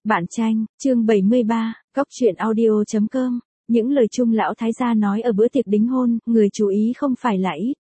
Bạn tranh, chương 73, Góc truyện audio.com. Những lời Trung lão thái gia nói ở bữa tiệc đính hôn, người chú ý không phải là ít.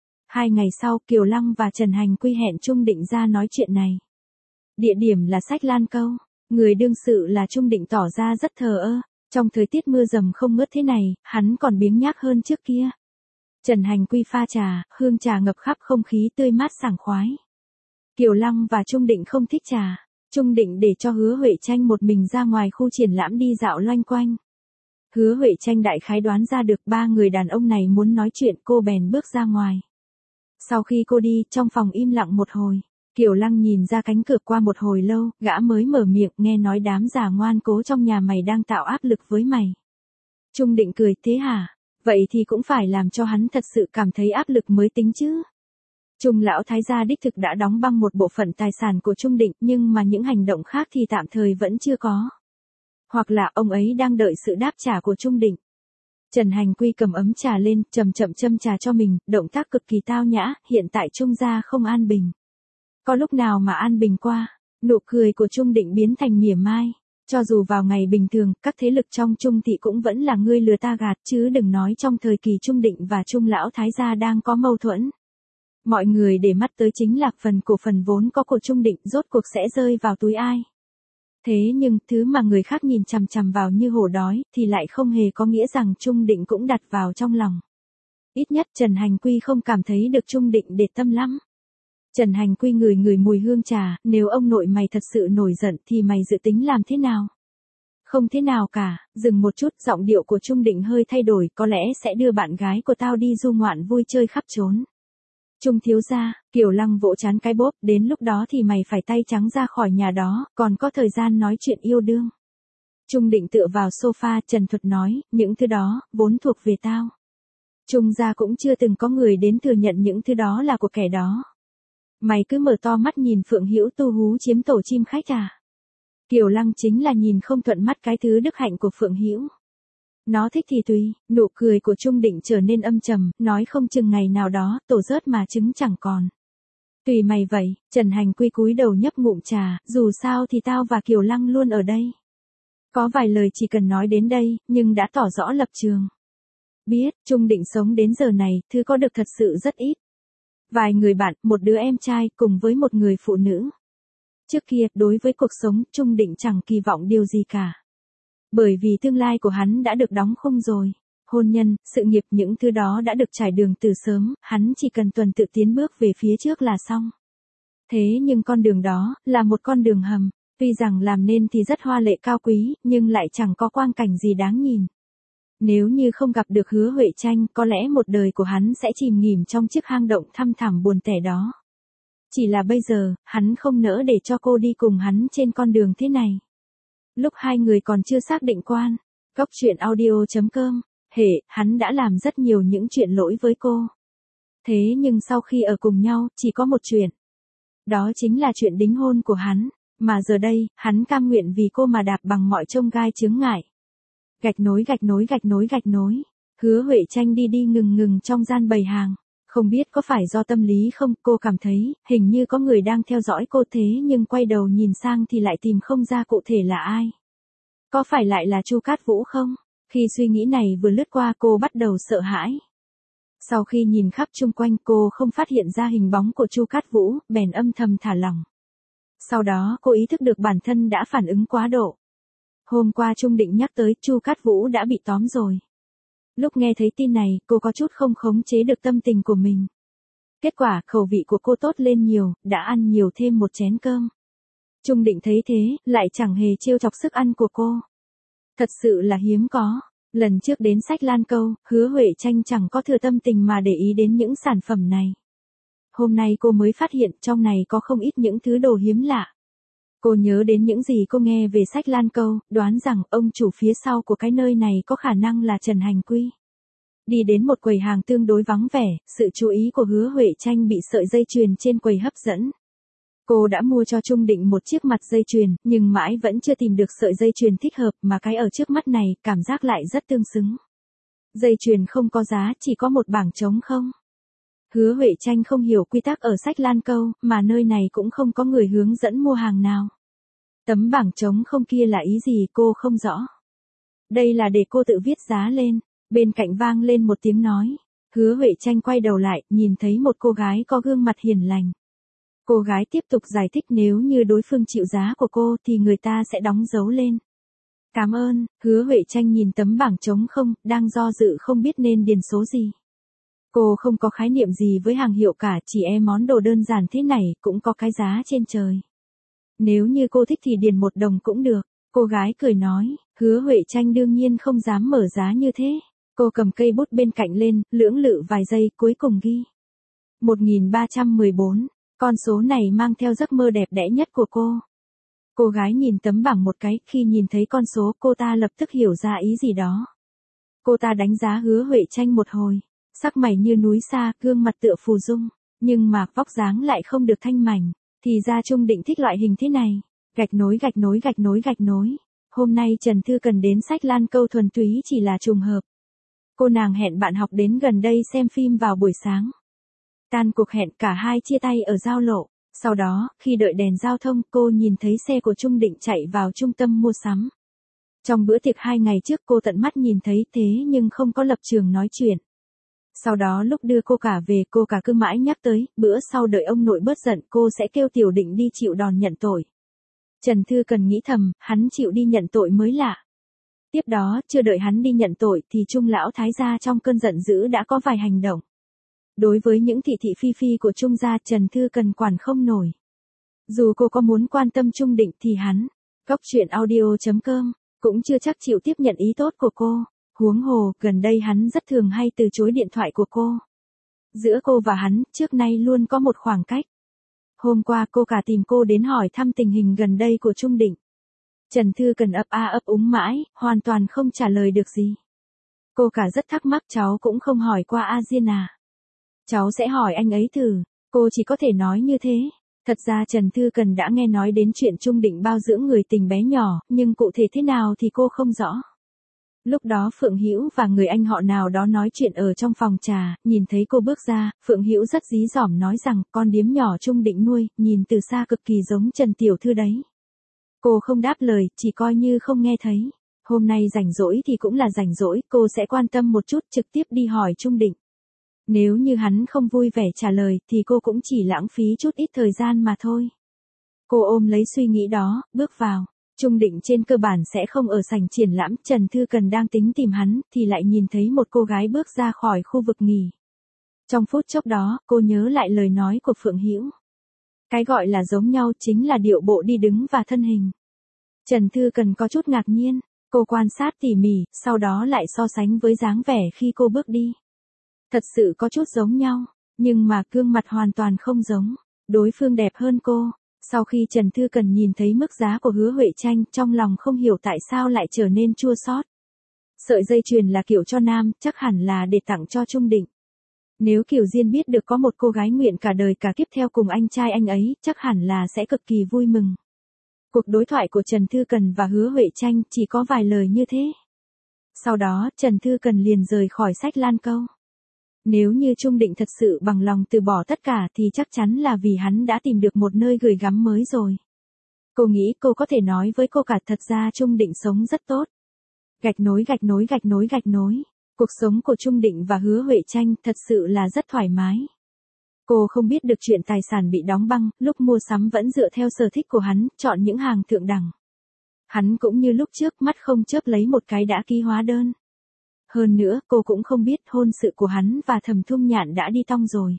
2 ngày sau, Kiều Lăng và Trần Hành Quy hẹn Trung Định ra nói chuyện này. Địa điểm là Sách Lan Câu, người đương sự là Trung Định tỏ ra rất thờ ơ. Trong thời tiết mưa dầm không ngớt thế này, hắn còn biếng nhác hơn trước kia. Trần Hành Quy pha trà, hương trà ngập khắp không khí tươi mát sảng khoái. Kiều Lăng và Trung Định không thích trà. Trung Định để cho Hứa Huệ Tranh một mình ra ngoài khu triển lãm đi dạo loanh quanh. Hứa Huệ Tranh đại khái đoán ra được 3 người đàn ông này muốn nói chuyện, cô bèn bước ra ngoài. Sau khi cô đi, trong phòng im lặng một hồi. Kiều Lăng nhìn ra cánh cửa qua một hồi lâu, gã mới mở miệng, nghe nói đám già ngoan cố trong nhà mày đang tạo áp lực với mày. Trung Định cười, thế hả? Vậy thì cũng phải làm cho hắn thật sự cảm thấy áp lực mới tính chứ. Trung lão thái gia đích thực đã đóng băng một bộ phận tài sản của Trung Định, nhưng mà những hành động khác thì tạm thời vẫn chưa có. Hoặc là ông ấy đang đợi sự đáp trả của Trung Định. Trần Hành Quy cầm ấm trà lên, chậm chậm châm trà cho mình, động tác cực kỳ tao nhã, hiện tại Trung gia không an bình. Có lúc nào mà an bình qua, nụ cười của Trung Định biến thành mỉa mai. Cho dù vào ngày bình thường, các thế lực trong Trung thị cũng vẫn là ngươi lừa ta gạt, chứ đừng nói trong thời kỳ Trung Định và Trung lão thái gia đang có mâu thuẫn. Mọi người để mắt tới chính là phần cổ phần vốn có của Trung Định rốt cuộc sẽ rơi vào túi ai. Thế nhưng, thứ mà người khác nhìn chằm chằm vào như hổ đói, thì lại không hề có nghĩa rằng Trung Định cũng đặt vào trong lòng. Ít nhất Trần Hành Quy không cảm thấy được Trung Định để tâm lắm. Trần Hành Quy ngửi mùi hương trà, nếu ông nội mày thật sự nổi giận thì mày dự tính làm thế nào? Không thế nào cả, dừng một chút, giọng điệu của Trung Định hơi thay đổi, có lẽ sẽ đưa bạn gái của tao đi du ngoạn vui chơi khắp trốn. Trung thiếu gia, Kiều Lăng vỗ trán cái bốp, đến lúc đó thì mày phải tay trắng ra khỏi nhà đó, còn có thời gian nói chuyện yêu đương. Trung Định tựa vào sofa, trần thuật nói, những thứ đó, vốn thuộc về tao. Trung gia cũng chưa từng có người đến thừa nhận những thứ đó là của kẻ đó. Mày cứ mở to mắt nhìn Phượng Hữu Tu hú chiếm tổ chim khách à? Kiều Lăng chính là nhìn không thuận mắt cái thứ đức hạnh của Phượng Hữu. Nó thích thì tùy, nụ cười của Trung Định trở nên âm trầm, nói không chừng ngày nào đó, tổ rớt mà trứng chẳng còn. Tùy mày vậy, Trần Hành Quy cúi đầu nhấp ngụm trà, dù sao thì tao và Kiều Lăng luôn ở đây. Có vài lời chỉ cần nói đến đây, nhưng đã tỏ rõ lập trường. Biết, Trung Định sống đến giờ này, thứ có được thật sự rất ít. Vài người bạn, một đứa em trai, cùng với một người phụ nữ. Trước kia, đối với cuộc sống, Trung Định chẳng kỳ vọng điều gì cả. Bởi vì tương lai của hắn đã được đóng khung rồi. Hôn nhân, sự nghiệp, những thứ đó đã được trải đường từ sớm, hắn chỉ cần tuần tự tiến bước về phía trước là xong. Thế nhưng con đường đó, là một con đường hầm, tuy rằng làm nên thì rất hoa lệ cao quý, nhưng lại chẳng có quang cảnh gì đáng nhìn. Nếu như không gặp được Hứa Huệ Tranh, có lẽ một đời của hắn sẽ chìm nghỉm trong chiếc hang động thăm thẳm buồn tẻ đó. Chỉ là bây giờ, hắn không nỡ để cho cô đi cùng hắn trên con đường thế này. Lúc hai người còn chưa xác định quan, Góc truyện audio.com, hắn đã làm rất nhiều những chuyện lỗi với cô. Thế nhưng sau khi ở cùng nhau, chỉ có một chuyện. Đó chính là chuyện đính hôn của hắn, mà giờ đây, hắn cam nguyện vì cô mà đạp bằng mọi chông gai chướng ngại. Gạch nối. Hứa Huệ Tranh đi ngừng trong gian bày hàng. Không biết có phải do tâm lý không, cô cảm thấy, hình như có người đang theo dõi cô thế nhưng quay đầu nhìn sang thì lại tìm không ra cụ thể là ai. Có phải lại là Chu Cát Vũ không? Khi suy nghĩ này vừa lướt qua cô bắt đầu sợ hãi. Sau khi nhìn khắp chung quanh cô không phát hiện ra hình bóng của Chu Cát Vũ, bèn âm thầm thả lỏng. Sau đó cô ý thức được bản thân đã phản ứng quá độ. Hôm qua Trung Định nhắc tới Chu Cát Vũ đã bị tóm rồi. Lúc nghe thấy tin này, cô có chút không khống chế được tâm tình của mình. Kết quả, khẩu vị của cô tốt lên nhiều, đã ăn nhiều thêm một chén cơm. Trung Định thấy thế, lại chẳng hề trêu chọc sức ăn của cô. Thật sự là hiếm có. Lần trước đến Sách Lan Câu, Hứa Huệ Tranh chẳng có thừa tâm tình mà để ý đến những sản phẩm này. Hôm nay cô mới phát hiện trong này có không ít những thứ đồ hiếm lạ. Cô nhớ đến những gì cô nghe về Sách Lan Câu, đoán rằng ông chủ phía sau của cái nơi này có khả năng là Trần Hành Quy. Đi đến một quầy hàng tương đối vắng vẻ, sự chú ý của Hứa Huệ Tranh bị sợi dây chuyền trên quầy hấp dẫn. Cô đã mua cho Trung Định một chiếc mặt dây chuyền, nhưng mãi vẫn chưa tìm được sợi dây chuyền thích hợp, mà cái ở trước mắt này, cảm giác lại rất tương xứng. Dây chuyền không có giá, chỉ có một bảng trống không. Hứa Huệ Tranh không hiểu quy tắc ở Sách Lan Câu, mà nơi này cũng không có người hướng dẫn mua hàng nào. Tấm bảng trống không kia là ý gì cô không rõ. Đây là để cô tự viết giá lên. Bên cạnh vang lên một tiếng nói. Hứa Huệ Tranh quay đầu lại, nhìn thấy một cô gái có gương mặt hiền lành. Cô gái tiếp tục giải thích nếu như đối phương chịu giá của cô thì người ta sẽ đóng dấu lên. Cảm ơn. Hứa Huệ Tranh nhìn tấm bảng trống không, đang do dự không biết nên điền số gì. Cô không có khái niệm gì với hàng hiệu cả, chỉ món đồ đơn giản thế này cũng có cái giá trên trời. Nếu như cô thích thì điền 1 đồng cũng được. Cô gái cười nói. Hứa Huệ Tranh đương nhiên không dám mở giá như thế. Cô cầm cây bút bên cạnh lên, lưỡng lự vài giây cuối cùng ghi. 1314. Con số này mang theo giấc mơ đẹp đẽ nhất của cô. Cô gái nhìn tấm bảng một cái, khi nhìn thấy con số cô ta lập tức hiểu ra ý gì đó. Cô ta đánh giá Hứa Huệ Tranh một hồi, sắc mày như núi xa, gương mặt tựa phù dung, nhưng mà vóc dáng lại không được thanh mảnh, thì ra Trung Định thích loại hình thế này. Gạch nối gạch nối gạch nối gạch nối. Hôm nay Trần Thư Cần đến Sách Lan Câu thuần túy chỉ là trùng hợp. Cô nàng hẹn bạn học đến gần đây xem phim vào buổi sáng. Tan cuộc hẹn cả hai chia tay ở giao lộ. Sau đó, khi đợi đèn giao thông, cô nhìn thấy xe của Trung Định chạy vào trung tâm mua sắm. Trong bữa tiệc 2 ngày trước cô tận mắt nhìn thấy thế nhưng không có lập trường nói chuyện. Sau đó lúc đưa cô cả về cô cả cứ mãi nhắc tới, bữa sau đợi ông nội bớt giận cô sẽ kêu Tiểu Định đi chịu đòn nhận tội. Trần Thư Cần nghĩ thầm, hắn chịu đi nhận tội mới lạ. Tiếp đó, chưa đợi hắn đi nhận tội thì Trung lão thái gia trong cơn giận dữ đã có vài hành động. Đối với những thị thị phi phi của Trung gia Trần Thư Cần quản không nổi. Dù cô có muốn quan tâm Trung Định thì hắn, goctruyện.audio.com, cũng chưa chắc chịu tiếp nhận ý tốt của cô. Huống hồ, gần đây hắn rất thường hay từ chối điện thoại của cô. Giữa cô và hắn, trước nay luôn có một khoảng cách. Hôm qua cô cả tìm cô đến hỏi thăm tình hình gần đây của Trung Định. Trần Thư Cần ấp a ấp úng mãi, hoàn toàn không trả lời được gì. Cô cả rất thắc mắc cháu cũng không hỏi qua A Diên à. Cháu sẽ hỏi anh ấy thử, cô chỉ có thể nói như thế. Thật ra Trần Thư Cần đã nghe nói đến chuyện Trung Định bao dưỡng người tình bé nhỏ, nhưng cụ thể thế nào thì cô không rõ. Lúc đó Phượng Hữu và người anh họ nào đó nói chuyện ở trong phòng trà, nhìn thấy cô bước ra, Phượng Hữu rất dí dỏm nói rằng con điếm nhỏ Trung Định nuôi, nhìn từ xa cực kỳ giống Trần Tiểu Thư đấy. Cô không đáp lời, chỉ coi như không nghe thấy. Hôm nay rảnh rỗi thì cũng là rảnh rỗi, cô sẽ quan tâm một chút trực tiếp đi hỏi Trung Định. Nếu như hắn không vui vẻ trả lời thì cô cũng chỉ lãng phí chút ít thời gian mà thôi. Cô ôm lấy suy nghĩ đó, bước vào. Trung Định trên cơ bản sẽ không ở sảnh triển lãm, Trần Thư Cần đang tính tìm hắn, thì lại nhìn thấy một cô gái bước ra khỏi khu vực nghỉ. Trong phút chốc đó, cô nhớ lại lời nói của Phượng Hữu. Cái gọi là giống nhau chính là điệu bộ đi đứng và thân hình. Trần Thư Cần có chút ngạc nhiên, cô quan sát tỉ mỉ, sau đó lại so sánh với dáng vẻ khi cô bước đi. Thật sự có chút giống nhau, nhưng mà gương mặt hoàn toàn không giống, đối phương đẹp hơn cô. Sau khi Trần Thư Cần nhìn thấy mức giá của Hứa Huệ Tranh, trong lòng không hiểu tại sao lại trở nên chua xót. Sợi dây chuyền là kiểu cho nam, chắc hẳn là để tặng cho Trung Định. Nếu Kiều Diên biết được có một cô gái nguyện cả đời cả kiếp theo cùng anh trai anh ấy, chắc hẳn là sẽ cực kỳ vui mừng. Cuộc đối thoại của Trần Thư Cần và Hứa Huệ Tranh chỉ có vài lời như thế. Sau đó, Trần Thư Cần liền rời khỏi Sách Lan Câu. Nếu như Trung Định thật sự bằng lòng từ bỏ tất cả thì chắc chắn là vì hắn đã tìm được một nơi gửi gắm mới rồi. Cô nghĩ cô có thể nói với cô cả thật ra Trung Định sống rất tốt. Gạch nối gạch nối gạch nối gạch nối. Cuộc sống của Trung Định và Hứa Huệ Tranh thật sự là rất thoải mái. Cô không biết được chuyện tài sản bị đóng băng, lúc mua sắm vẫn dựa theo sở thích của hắn, chọn những hàng thượng đẳng. Hắn cũng như lúc trước mắt không chớp lấy một cái đã ký hóa đơn. Hơn nữa, cô cũng không biết hôn sự của hắn và Thẩm Thung Nhạn đã đi tong rồi.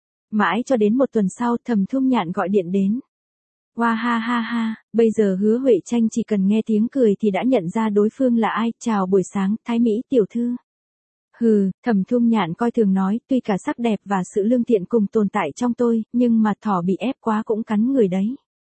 Mãi cho đến một tuần sau, Thẩm Thung Nhạn gọi điện đến. Hoa ha ha ha, bây giờ Hứa Huệ Tranh chỉ cần nghe tiếng cười thì đã nhận ra đối phương là ai. Chào buổi sáng, Thái Mỹ tiểu thư. Hừ, Thẩm Thung Nhạn coi thường nói, tuy cả sắc đẹp và sự lương thiện cùng tồn tại trong tôi, nhưng mà thỏ bị ép quá cũng cắn người đấy.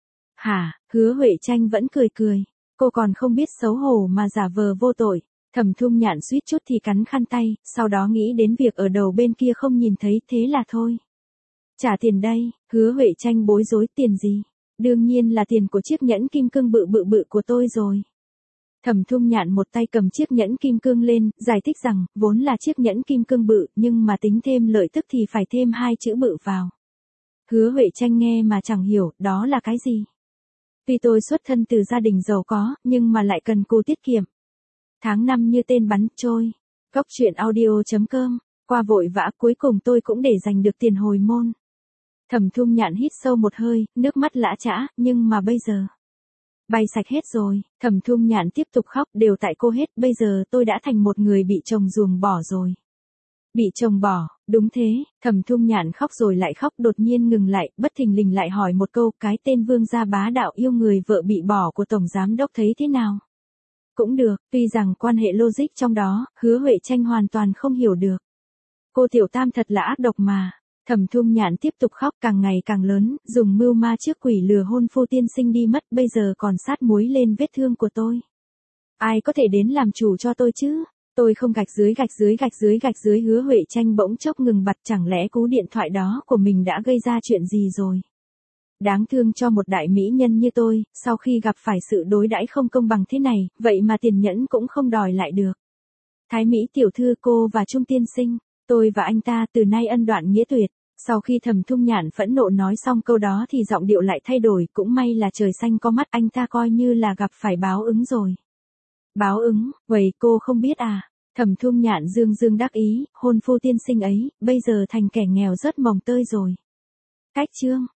Hả, Hứa Huệ Tranh vẫn cười cười. Cô còn không biết xấu hổ mà giả vờ vô tội. Thẩm Thung Nhạn suýt chút thì cắn khăn tay, sau đó nghĩ đến việc ở đầu bên kia không nhìn thấy, thế là thôi. Trả tiền đây. Hứa Huệ Tranh bối rối, tiền gì? Đương nhiên là tiền của chiếc nhẫn kim cương bự bự bự của tôi rồi. Thẩm Thung Nhạn một tay cầm chiếc nhẫn kim cương lên, giải thích rằng, vốn là chiếc nhẫn kim cương bự, nhưng mà tính thêm lợi tức thì phải thêm 2 chữ bự vào. Hứa Huệ Tranh nghe mà chẳng hiểu, đó là cái gì? Tuy tôi xuất thân từ gia đình giàu có, nhưng mà lại cần cù tiết kiệm. Tháng năm như tên bắn trôi. Cốc truyện audio.com, qua vội vã cuối cùng tôi cũng để dành được tiền hồi môn. Thẩm Thung Nhạn hít sâu một hơi, nước mắt lã chã, nhưng mà bây giờ bay sạch hết rồi. Thẩm Thung Nhạn tiếp tục khóc, đều tại cô hết, bây giờ tôi đã thành một người bị chồng ruồng bỏ rồi. Bị chồng bỏ, đúng thế. Thẩm Thung Nhạn khóc rồi lại khóc, đột nhiên ngừng lại, bất thình lình lại hỏi một câu, cái tên vương gia bá đạo yêu người vợ bị bỏ của tổng giám đốc thấy thế nào? Cũng được, tuy rằng quan hệ logic trong đó, Hứa Huệ Tranh hoàn toàn không hiểu được. Cô tiểu tam thật là ác độc mà. Thẩm Thung Nhạn tiếp tục khóc, càng ngày càng lớn, dùng mưu ma trước quỷ lừa hôn phu tiên sinh đi mất, bây giờ còn sát muối lên vết thương của tôi. Ai có thể đến làm chủ cho tôi chứ? Tôi không gạch dưới. Hứa Huệ Tranh bỗng chốc ngừng bặt, chẳng lẽ cú điện thoại đó của mình đã gây ra chuyện gì rồi? Đáng thương cho một đại mỹ nhân như tôi, sau khi gặp phải sự đối đãi không công bằng thế này, vậy mà tiền nhẫn cũng không đòi lại được. Thái Mỹ tiểu thư, cô và Trung tiên sinh, tôi và anh ta từ nay ân đoạn nghĩa tuyệt. Sau khi Thẩm Thung Nhạn phẫn nộ nói xong câu đó thì giọng điệu lại thay đổi, cũng may là trời xanh có mắt, anh ta coi như là gặp phải báo ứng rồi. Báo ứng, vậy cô không biết à? Thẩm Thung Nhạn dương dương đắc ý, hôn phu tiên sinh ấy, bây giờ thành kẻ nghèo rớt mồng tơi rồi. Cách chương.